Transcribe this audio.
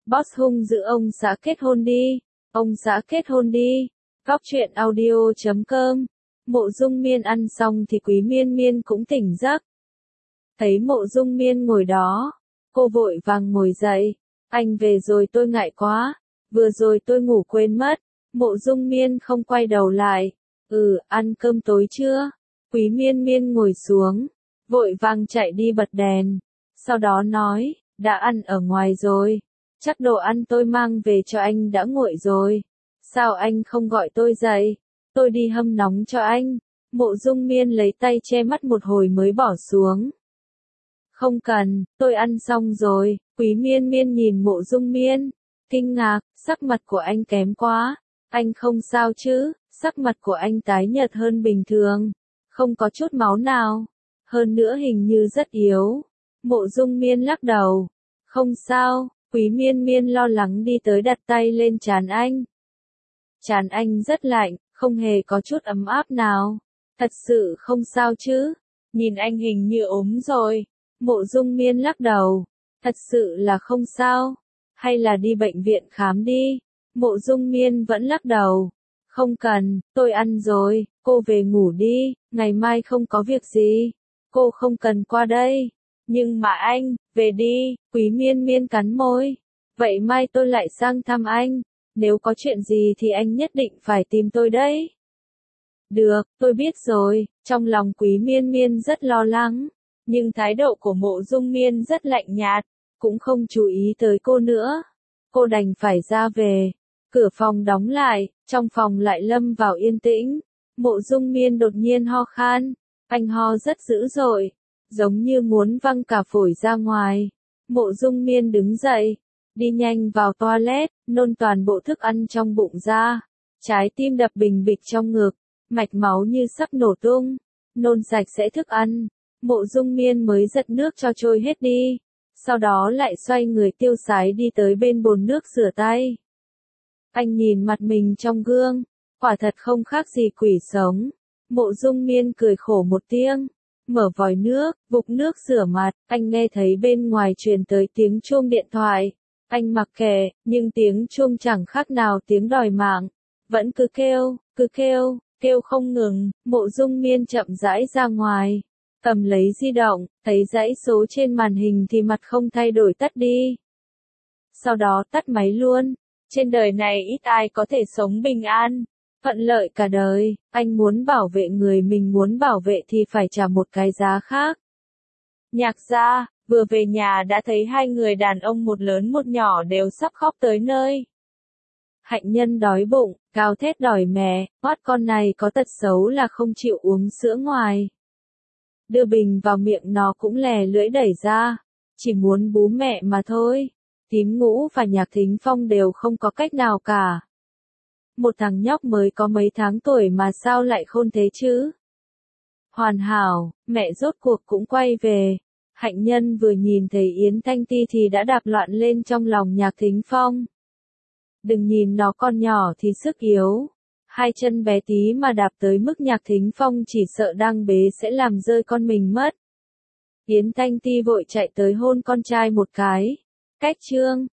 Boss hung dữ ông xã kết hôn đi. Ông xã kết hôn đi. Góc truyện audio.com. Mộ Dung Miên ăn xong thì Quý Miên Miên cũng tỉnh giấc. Thấy Mộ Dung Miên ngồi đó, cô vội vàng ngồi dậy. Anh về rồi, tôi ngại quá. Vừa rồi tôi ngủ quên mất. Mộ Dung Miên không quay đầu lại. Ăn cơm tối chưa? Quý Miên Miên ngồi xuống, vội vàng chạy đi bật đèn. Sau đó nói, đã ăn ở ngoài rồi. Chắc đồ ăn tôi mang về cho anh đã nguội rồi. Sao anh không gọi tôi dậy? Tôi đi hâm nóng cho anh. Mộ Dung Miên lấy tay che mắt một hồi mới bỏ xuống. Không cần, tôi ăn xong rồi. Quý Miên Miên nhìn Mộ Dung Miên, kinh ngạc, sắc mặt của anh kém quá. Anh không sao chứ? Sắc mặt của anh tái nhợt hơn bình thường, không có chút máu nào. Hơn nữa hình như rất yếu. Mộ Dung Miên lắc đầu. Không sao. Quý Miên Miên lo lắng đi tới đặt tay lên trán anh. Trán anh rất lạnh, không hề có chút ấm áp nào. Thật sự không sao chứ? Nhìn anh hình như ốm rồi. Mộ Dung Miên lắc đầu. Thật sự là không sao. Hay là đi bệnh viện khám đi? Mộ Dung Miên vẫn lắc đầu. Không cần, tôi ăn rồi, cô về ngủ đi, ngày mai không có việc gì. Cô không cần qua đây. Nhưng mà anh, về đi. Quý Miên Miên cắn môi. Vậy mai tôi lại sang thăm anh. Nếu có chuyện gì thì anh nhất định phải tìm tôi đấy. Được, tôi biết rồi. Trong lòng Quý Miên Miên rất lo lắng. Nhưng thái độ của Mộ Dung Miên rất lạnh nhạt, cũng không chú ý tới cô nữa. Cô đành phải ra về. Cửa phòng đóng lại, trong phòng lại lâm vào yên tĩnh. Mộ Dung Miên đột nhiên ho khan. Anh ho rất dữ dội, giống như muốn văng cả phổi ra ngoài. Mộ Dung Miên đứng dậy, đi nhanh vào toilet, nôn toàn bộ thức ăn trong bụng ra. Trái tim đập bình bịch trong ngực, mạch máu như sắp nổ tung. Nôn sạch sẽ thức ăn, Mộ Dung Miên mới giật nước cho trôi hết đi. Sau đó lại xoay người tiêu sái đi tới bên bồn nước rửa tay. Anh nhìn mặt mình trong gương, quả thật không khác gì quỷ sống. Mộ Dung Miên cười khổ một tiếng, mở vòi nước, vục nước rửa mặt. Anh nghe thấy bên ngoài truyền tới tiếng chuông điện thoại. Anh mặc kệ, nhưng tiếng chuông chẳng khác nào tiếng đòi mạng. Vẫn cứ kêu, kêu không ngừng. Mộ Dung Miên chậm rãi ra ngoài, cầm lấy di động, thấy dãy số trên màn hình thì mặt không thay đổi tắt đi. Sau đó tắt máy luôn. Trên đời này ít ai có thể sống bình an, thuận lợi cả đời. Anh muốn bảo vệ người mình muốn bảo vệ thì phải trả một cái giá khác. Nhạc gia, vừa về nhà đã thấy hai người đàn ông một lớn một nhỏ đều sắp khóc tới nơi. Hạnh Nhân đói bụng, gào thét đòi mẹ, hót con này có tật xấu là không chịu uống sữa ngoài. Đưa bình vào miệng nó cũng lè lưỡi đẩy ra, chỉ muốn bú mẹ mà thôi. Tím Ngũ và Nhạc Thính Phong đều không có cách nào cả. Một thằng nhóc mới có mấy tháng tuổi mà sao lại khôn thế chứ? Hoàn hảo, mẹ rốt cuộc cũng quay về. Hạnh Nhân vừa nhìn thấy Yến Thanh Ti thì đã đạp loạn lên trong lòng Nhạc Thính Phong. Đừng nhìn nó con nhỏ thì sức yếu. Hai chân bé tí mà đạp tới mức Nhạc Thính Phong chỉ sợ đang bế sẽ làm rơi con mình mất. Yến Thanh Ti vội chạy tới hôn con trai một cái. Cách trương,